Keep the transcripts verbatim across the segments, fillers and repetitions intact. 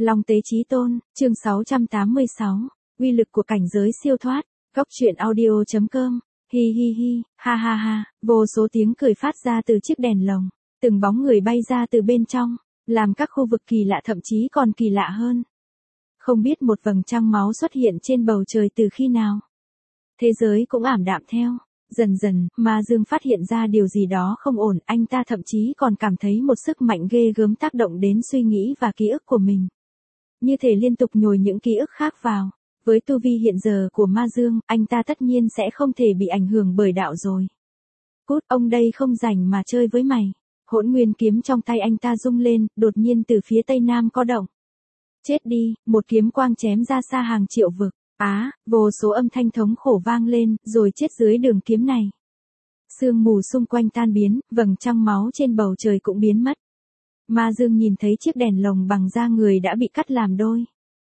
Long Tế Chí Tôn, chương sáu trăm tám mươi sáu, uy lực của cảnh giới siêu thoát, góc truyện audio chấm com, hi hi hi, ha ha ha, vô số tiếng cười phát ra từ chiếc đèn lồng, từng bóng người bay ra từ bên trong, làm các khu vực kỳ lạ thậm chí còn kỳ lạ hơn. Không biết một vầng trăng máu xuất hiện trên bầu trời từ khi nào. Thế giới cũng ảm đạm theo. Dần dần, Ma Dương phát hiện ra điều gì đó không ổn, anh ta thậm chí còn cảm thấy một sức mạnh ghê gớm tác động đến suy nghĩ và ký ức của mình. Như thể liên tục nhồi những ký ức khác vào. Với tu vi hiện giờ của Ma Dương, anh ta tất nhiên sẽ không thể bị ảnh hưởng bởi đạo rồi. Cút, ông đây không rảnh mà chơi với mày. Hỗn nguyên kiếm trong tay anh ta rung lên, đột nhiên từ phía tây nam có động. Chết đi, một kiếm quang chém ra xa hàng triệu vực. Á, vô số âm thanh thống khổ vang lên, rồi chết dưới đường kiếm này. Sương mù xung quanh tan biến, vầng trăng máu trên bầu trời cũng biến mất. Ma Dương nhìn thấy chiếc đèn lồng bằng da người đã bị cắt làm đôi.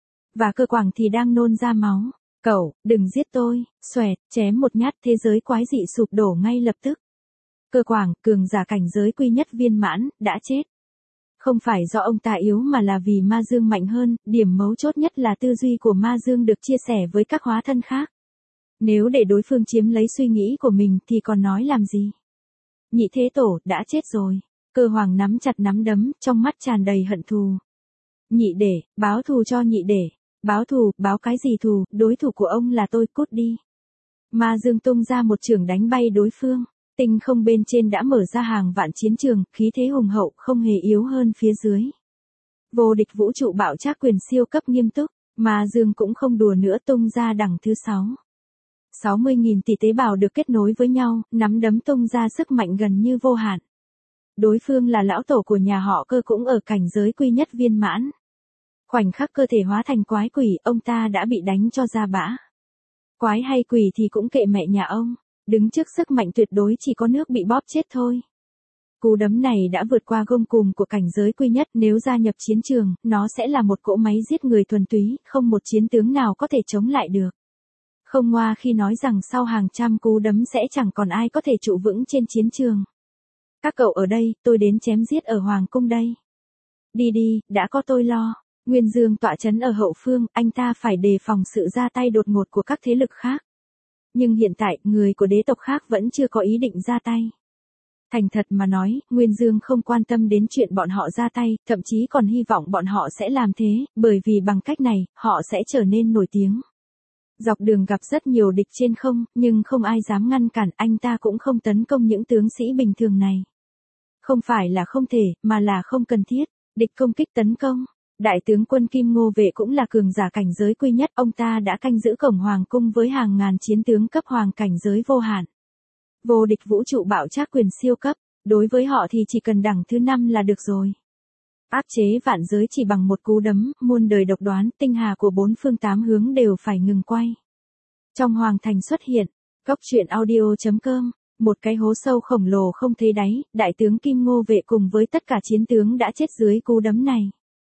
Và cơ quảng thì đang nôn ra máu. Cậu, đừng giết tôi, xoẹt, chém một nhát, thế giới quái dị sụp đổ ngay lập tức. Cơ quảng, cường giả cảnh giới quy nhất viên mãn, đã chết. Không phải do ông ta yếu mà là vì Ma Dương mạnh hơn, điểm mấu chốt nhất là tư duy của Ma Dương được chia sẻ với các hóa thân khác. Nếu để đối phương chiếm lấy suy nghĩ của mình thì còn nói làm gì? Nhị Thế Tổ đã chết rồi. Cơ Hoàng nắm chặt nắm đấm, trong mắt tràn đầy hận thù. Nhị Đệ, báo thù cho Nhị Đệ. Báo thù, báo cái gì thù, đối thủ của ông là tôi, cút đi. Ma Dương tung ra một chưởng đánh bay đối phương. Tinh không bên trên đã mở ra hàng vạn chiến trường, khí thế hùng hậu, không hề yếu hơn phía dưới. Vô địch vũ trụ bạo trác quyền siêu cấp nghiêm túc, Ma Dương cũng không đùa nữa, tung ra đằng thứ sáu. sáu mươi nghìn tỷ tế bào được kết nối với nhau, nắm đấm tung ra sức mạnh gần như vô hạn. Đối phương là lão tổ của nhà họ Cơ, cũng ở cảnh giới quy nhất viên mãn. Khoảnh khắc cơ thể hóa thành quái quỷ, ông ta đã bị đánh cho ra bã. Quái hay quỷ thì cũng kệ mẹ nhà ông. Đứng trước sức mạnh tuyệt đối chỉ có nước bị bóp chết thôi. Cú đấm này đã vượt qua gông cùm của cảnh giới quy nhất, nếu gia nhập chiến trường, nó sẽ là một cỗ máy giết người thuần túy, không một chiến tướng nào có thể chống lại được. Không ngoa khi nói rằng sau hàng trăm cú đấm sẽ chẳng còn ai có thể trụ vững trên chiến trường. Các cậu ở đây, tôi đến chém giết ở Hoàng cung đây. Đi đi, đã có tôi lo. Nguyên Dương tọa trấn ở hậu phương, anh ta phải đề phòng sự ra tay đột ngột của các thế lực khác. Nhưng hiện tại, người của đế tộc khác vẫn chưa có ý định ra tay. Thành thật mà nói, Nguyên Dương không quan tâm đến chuyện bọn họ ra tay, thậm chí còn hy vọng bọn họ sẽ làm thế, bởi vì bằng cách này, họ sẽ trở nên nổi tiếng. Dọc đường gặp rất nhiều địch trên không, nhưng không ai dám ngăn cản, anh ta cũng không tấn công những tướng sĩ bình thường này. Không phải là không thể, mà là không cần thiết. Địch công kích tấn công. Đại tướng quân Kim Ngô Vệ cũng là cường giả cảnh giới quy nhất, ông ta đã canh giữ cổng hoàng cung với hàng ngàn chiến tướng cấp hoàng cảnh giới vô hạn. Vô địch vũ trụ bạo trác quyền siêu cấp, đối với họ thì chỉ cần đẳng thứ năm là được rồi. Áp chế vạn giới chỉ bằng một cú đấm, muôn đời độc đoán, tinh hà của bốn phương tám hướng đều phải ngừng quay. Trong hoàng thành xuất hiện, góc truyện audio chấm com, một cái hố sâu khổng lồ không thấy đáy, đại tướng Kim Ngô Vệ cùng với tất cả chiến tướng đã chết dưới cú đấm này.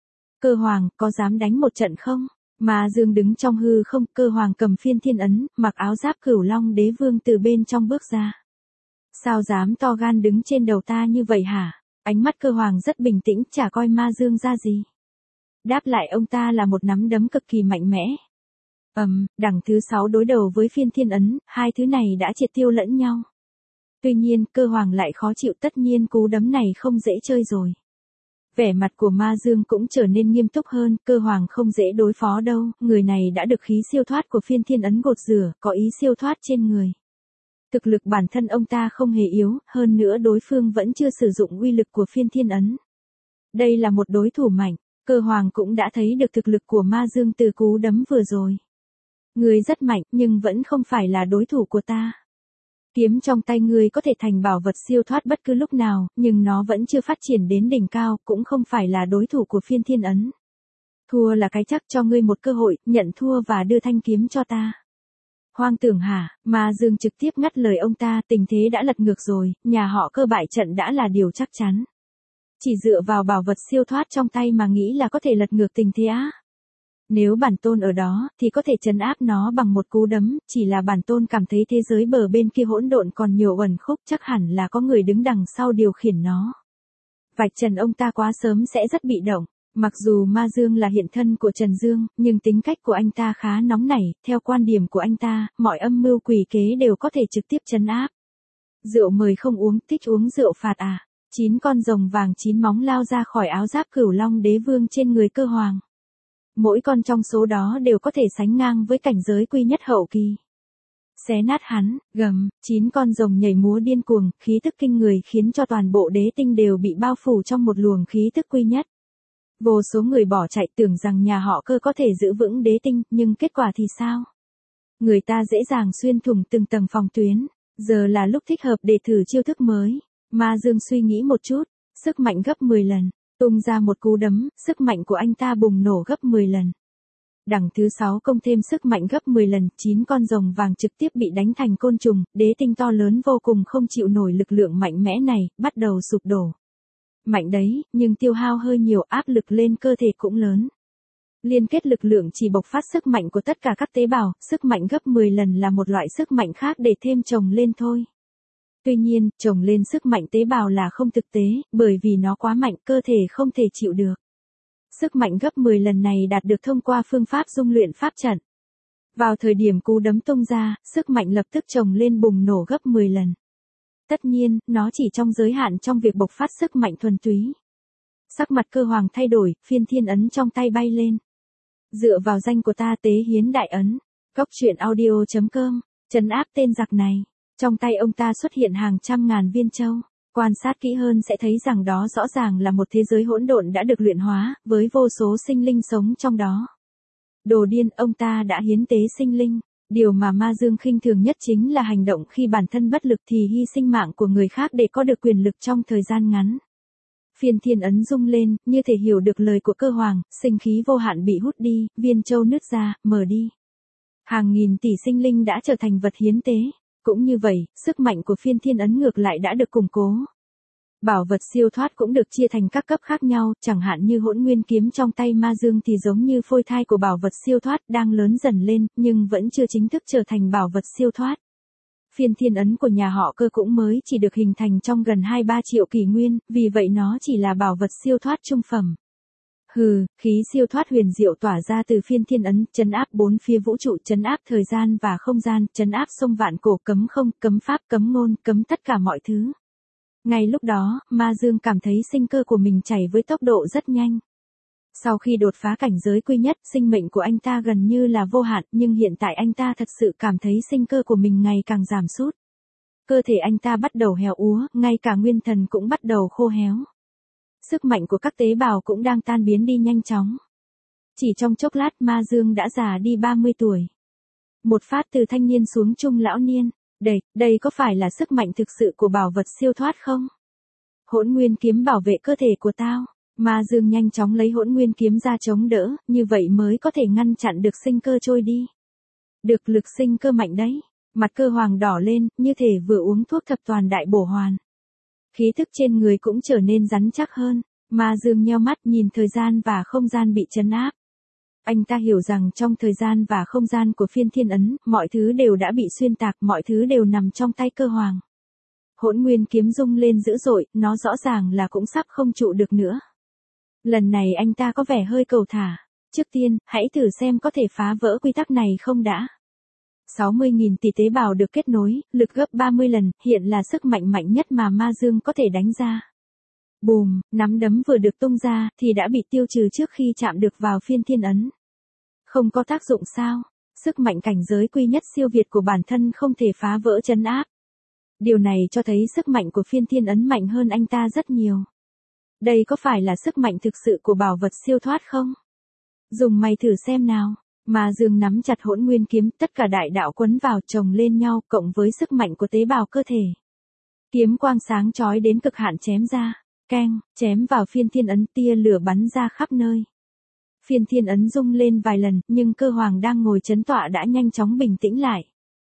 Cơ Hoàng, có dám đánh một trận không? Ma Dương đứng trong hư không, Cơ Hoàng cầm phiên thiên ấn, mặc áo giáp Cửu Long Đế Vương từ bên trong bước ra. Sao dám to gan đứng trên đầu ta như vậy hả? Ánh mắt Cơ Hoàng rất bình tĩnh, chả coi Ma Dương ra gì. Đáp lại ông ta là một nắm đấm cực kỳ mạnh mẽ. Ầm, um, đằng thứ sáu đối đầu với phiên thiên ấn, hai thứ này đã triệt tiêu lẫn nhau. Tuy nhiên, Cơ Hoàng lại khó chịu, tất nhiên cú đấm này không dễ chơi rồi. Vẻ mặt của Ma Dương cũng trở nên nghiêm túc hơn, Cơ Hoàng không dễ đối phó đâu, người này đã được khí siêu thoát của phiên thiên ấn gột rửa, có ý siêu thoát trên người. Thực lực bản thân ông ta không hề yếu, hơn nữa đối phương vẫn chưa sử dụng uy lực của phiên thiên ấn. Đây là một đối thủ mạnh, Cơ Hoàng cũng đã thấy được thực lực của Ma Dương từ cú đấm vừa rồi. Người rất mạnh, nhưng vẫn không phải là đối thủ của ta. Kiếm trong tay ngươi có thể thành bảo vật siêu thoát bất cứ lúc nào, nhưng nó vẫn chưa phát triển đến đỉnh cao, cũng không phải là đối thủ của phiên thiên ấn. Thua là cái chắc, cho ngươi một cơ hội, nhận thua và đưa thanh kiếm cho ta. Hoang tưởng hả? Ma Dương trực tiếp ngắt lời ông ta, tình thế đã lật ngược rồi, nhà họ Cơ bại trận đã là điều chắc chắn. Chỉ dựa vào bảo vật siêu thoát trong tay mà nghĩ là có thể lật ngược tình thế á? Nếu bản tôn ở đó, thì có thể trấn áp nó bằng một cú đấm, chỉ là bản tôn cảm thấy thế giới bờ bên kia hỗn độn còn nhiều uẩn khúc, chắc hẳn là có người đứng đằng sau điều khiển nó. Vạch trần ông ta quá sớm sẽ rất bị động. Mặc dù Ma Dương là hiện thân của Trần Dương, nhưng tính cách của anh ta khá nóng nảy, theo quan điểm của anh ta, mọi âm mưu quỷ kế đều có thể trực tiếp trấn áp. Rượu mời không uống, thích uống rượu phạt à. Chín con rồng vàng chín móng lao ra khỏi áo giáp Cửu Long Đế Vương trên người Cơ Hoàng. Mỗi con trong số đó đều có thể sánh ngang với cảnh giới quy nhất hậu kỳ. Xé nát hắn, gầm, chín con rồng nhảy múa điên cuồng, khí tức kinh người khiến cho toàn bộ đế tinh đều bị bao phủ trong một luồng khí tức quy nhất. Vô số người bỏ chạy tưởng rằng nhà họ Cơ có thể giữ vững đế tinh, nhưng kết quả thì sao? Người ta dễ dàng xuyên thủng từng tầng phòng tuyến, giờ là lúc thích hợp để thử chiêu thức mới. Ma Dương suy nghĩ một chút, sức mạnh gấp mười lần, tung ra một cú đấm, sức mạnh của anh ta bùng nổ gấp mười lần. Đằng thứ sáu công thêm sức mạnh gấp mười lần, chín con rồng vàng trực tiếp bị đánh thành côn trùng, đế tinh to lớn vô cùng không chịu nổi lực lượng mạnh mẽ này, bắt đầu sụp đổ. Mạnh đấy, nhưng tiêu hao hơi nhiều, áp lực lên cơ thể cũng lớn. Liên kết lực lượng chỉ bộc phát sức mạnh của tất cả các tế bào, sức mạnh gấp mười lần là một loại sức mạnh khác để thêm chồng lên thôi. Tuy nhiên, chồng lên sức mạnh tế bào là không thực tế, bởi vì nó quá mạnh, cơ thể không thể chịu được. Sức mạnh gấp mười lần này đạt được thông qua phương pháp dung luyện pháp trận. Vào thời điểm cú đấm tung ra, sức mạnh lập tức chồng lên bùng nổ gấp mười lần. Tất nhiên, nó chỉ trong giới hạn trong việc bộc phát sức mạnh thuần túy. Sắc mặt Cơ Hoàng thay đổi, phiên thiên ấn trong tay bay lên. Dựa vào danh của ta tế hiến đại ấn. Góc truyện audio chấm com, trấn áp tên giặc này. Trong tay ông ta xuất hiện hàng trăm ngàn viên châu. Quan sát kỹ hơn sẽ thấy rằng đó rõ ràng là một thế giới hỗn độn đã được luyện hóa, với vô số sinh linh sống trong đó. Đồ điên, ông ta đã hiến tế sinh linh. Điều mà Ma Dương khinh thường nhất chính là hành động khi bản thân bất lực thì hy sinh mạng của người khác để có được quyền lực trong thời gian ngắn. Phiên thiên ấn rung lên, như thể hiểu được lời của Cơ Hoàng, sinh khí vô hạn bị hút đi, viên châu nứt ra, mở đi. Hàng nghìn tỷ sinh linh đã trở thành vật hiến tế. Cũng như vậy, sức mạnh của phiên thiên ấn ngược lại đã được củng cố. Bảo vật siêu thoát cũng được chia thành các cấp khác nhau, chẳng hạn như hỗn nguyên kiếm trong tay Ma Dương thì giống như phôi thai của bảo vật siêu thoát đang lớn dần lên, nhưng vẫn chưa chính thức trở thành bảo vật siêu thoát. Phiên thiên ấn của nhà họ Cơ cũng mới chỉ được hình thành trong gần hai ba triệu kỷ nguyên, vì vậy nó chỉ là bảo vật siêu thoát trung phẩm. Hừ, khí siêu thoát huyền diệu tỏa ra từ phiên thiên ấn, trấn áp bốn phía vũ trụ, trấn áp thời gian và không gian, trấn áp sông vạn cổ, cấm không, cấm pháp, cấm ngôn, cấm tất cả mọi thứ. Ngay lúc đó, Ma Dương cảm thấy sinh cơ của mình chảy với tốc độ rất nhanh. Sau khi đột phá cảnh giới quy nhất, sinh mệnh của anh ta gần như là vô hạn, nhưng hiện tại anh ta thật sự cảm thấy sinh cơ của mình ngày càng giảm sút. Cơ thể anh ta bắt đầu héo úa, ngay cả nguyên thần cũng bắt đầu khô héo. Sức mạnh của các tế bào cũng đang tan biến đi nhanh chóng. Chỉ trong chốc lát Ma Dương đã già đi ba mươi tuổi. Một phát từ thanh niên xuống trung lão niên. Đây, đây có phải là sức mạnh thực sự của bảo vật siêu thoát không? Hỗn nguyên kiếm bảo vệ cơ thể của tao. Ma Dương nhanh chóng lấy hỗn nguyên kiếm ra chống đỡ, như vậy mới có thể ngăn chặn được sinh cơ trôi đi. Được lực sinh cơ mạnh đấy. Mặt Cơ Hoàng đỏ lên, như thể vừa uống thuốc thập toàn đại bổ hoàn. Khí thức trên người cũng trở nên rắn chắc hơn. Ma Dương nheo mắt nhìn thời gian và không gian bị trấn áp. Anh ta hiểu rằng trong thời gian và không gian của phiên thiên ấn, mọi thứ đều đã bị xuyên tạc, mọi thứ đều nằm trong tay Cơ Hoàng. Hỗn nguyên kiếm rung lên dữ dội, nó rõ ràng là cũng sắp không trụ được nữa. Lần này anh ta có vẻ hơi cầu thả. Trước tiên, hãy thử xem có thể phá vỡ quy tắc này không đã. sáu mươi nghìn tỷ tế bào được kết nối, lực gấp ba mươi lần, hiện là sức mạnh mạnh nhất mà Ma Dương có thể đánh ra. Bùm, nắm đấm vừa được tung ra, thì đã bị tiêu trừ trước khi chạm được vào phiên thiên ấn. Không có tác dụng sao? Sức mạnh cảnh giới quy nhất siêu việt của bản thân không thể phá vỡ trấn áp. Điều này cho thấy sức mạnh của phiên thiên ấn mạnh hơn anh ta rất nhiều. Đây có phải là sức mạnh thực sự của bảo vật siêu thoát không? Dùng mày thử xem nào. Ma Dương nắm chặt hỗn nguyên kiếm, tất cả đại đạo quấn vào chồng lên nhau, cộng với sức mạnh của tế bào cơ thể. Kiếm quang sáng chói đến cực hạn chém ra. Keng, chém vào phiên thiên ấn, tia lửa bắn ra khắp nơi. Phiên thiên ấn rung lên vài lần, nhưng Cơ Hoàng đang ngồi chấn tọa đã nhanh chóng bình tĩnh lại.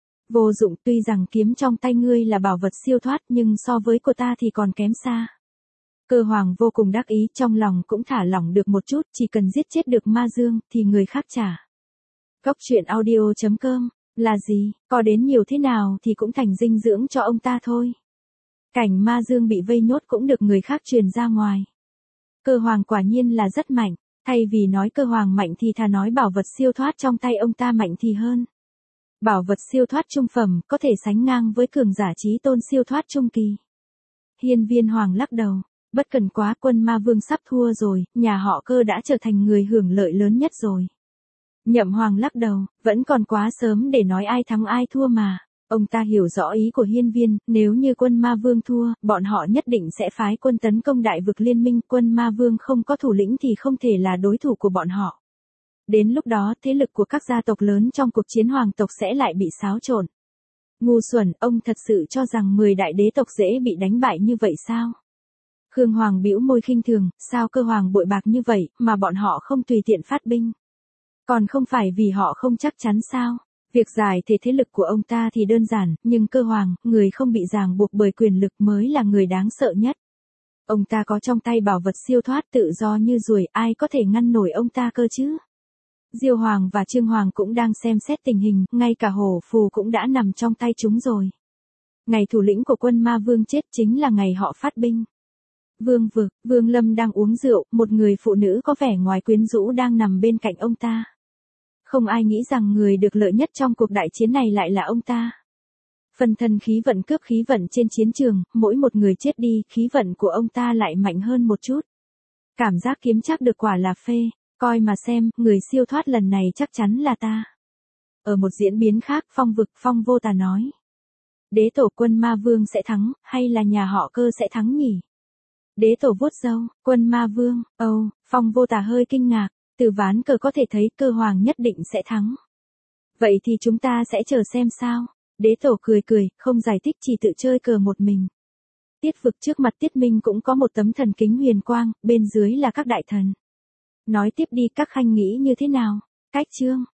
Vô dụng, tuy rằng kiếm trong tay ngươi là bảo vật siêu thoát, nhưng so với cô ta thì còn kém xa. Cơ Hoàng vô cùng đắc ý, trong lòng cũng thả lỏng được một chút, chỉ cần giết chết được Ma Dương, thì người khác trả. Góc truyện audio chấm com, là gì, có đến nhiều thế nào thì cũng thành dinh dưỡng cho ông ta thôi. Cảnh Ma Dương bị vây nhốt cũng được người khác truyền ra ngoài. Cơ hoàng quả nhiên là rất mạnh, thay vì nói cơ hoàng mạnh thì thà nói bảo vật siêu thoát trong tay ông ta mạnh thì hơn. Bảo vật siêu thoát trung phẩm có thể sánh ngang với cường giả chí tôn siêu thoát trung kỳ. Hiên Viên Hoàng lắc đầu, bất cần quá, Quân Ma Vương sắp thua rồi, nhà họ Cơ đã trở thành người hưởng lợi lớn nhất rồi. Nhậm Hoàng lắc đầu, vẫn còn quá sớm để nói ai thắng ai thua mà. Ông ta hiểu rõ ý của Hiên Viên, nếu như Quân Ma Vương thua, bọn họ nhất định sẽ phái quân tấn công đại vực liên minh, Quân Ma Vương không có thủ lĩnh thì không thể là đối thủ của bọn họ. Đến lúc đó, thế lực của các gia tộc lớn trong cuộc chiến hoàng tộc sẽ lại bị xáo trộn. Ngu xuẩn, ông thật sự cho rằng mười đại đế tộc dễ bị đánh bại như vậy sao? Khương Hoàng bĩu môi khinh thường, sao Cơ Hoàng bội bạc như vậy, mà bọn họ không tùy tiện phát binh? Còn không phải vì họ không chắc chắn sao? Việc giải thể thế lực của ông ta thì đơn giản, nhưng Cơ Hoàng, người không bị ràng buộc bởi quyền lực mới là người đáng sợ nhất. Ông ta có trong tay bảo vật siêu thoát tự do như ruồi, ai có thể ngăn nổi ông ta cơ chứ? Diêu Hoàng và Trương Hoàng cũng đang xem xét tình hình, ngay cả hổ phù cũng đã nằm trong tay chúng rồi. Ngày thủ lĩnh của Quân Ma Vương chết chính là ngày họ phát binh. Vương Vực, Vương Lâm đang uống rượu, một người phụ nữ có vẻ ngoài quyến rũ đang nằm bên cạnh ông ta. Không ai nghĩ rằng người được lợi nhất trong cuộc đại chiến này lại là ông ta. Phần thân khí vận cướp khí vận trên chiến trường, mỗi một người chết đi, khí vận của ông ta lại mạnh hơn một chút. Cảm giác kiếm chắc được quả là phê, coi mà xem, người siêu thoát lần này chắc chắn là ta. Ở một diễn biến khác, Phong Vực, Phong Vô Tà nói. Đế tổ Quân Ma Vương sẽ thắng, hay là nhà họ Cơ sẽ thắng nhỉ? Đế tổ vuốt râu, Quân Ma Vương, âu, oh, Phong Vô Tà hơi kinh ngạc, từ ván cờ có thể thấy Cơ Hoàng nhất định sẽ thắng. Vậy thì chúng ta sẽ chờ xem sao. Đế tổ cười cười, không giải thích, chỉ tự chơi cờ một mình. Tiết Vực trước mặt Tiết Minh cũng có một tấm thần kính huyền quang, bên dưới là các đại thần. Nói tiếp đi, các khanh nghĩ như thế nào? Cách chương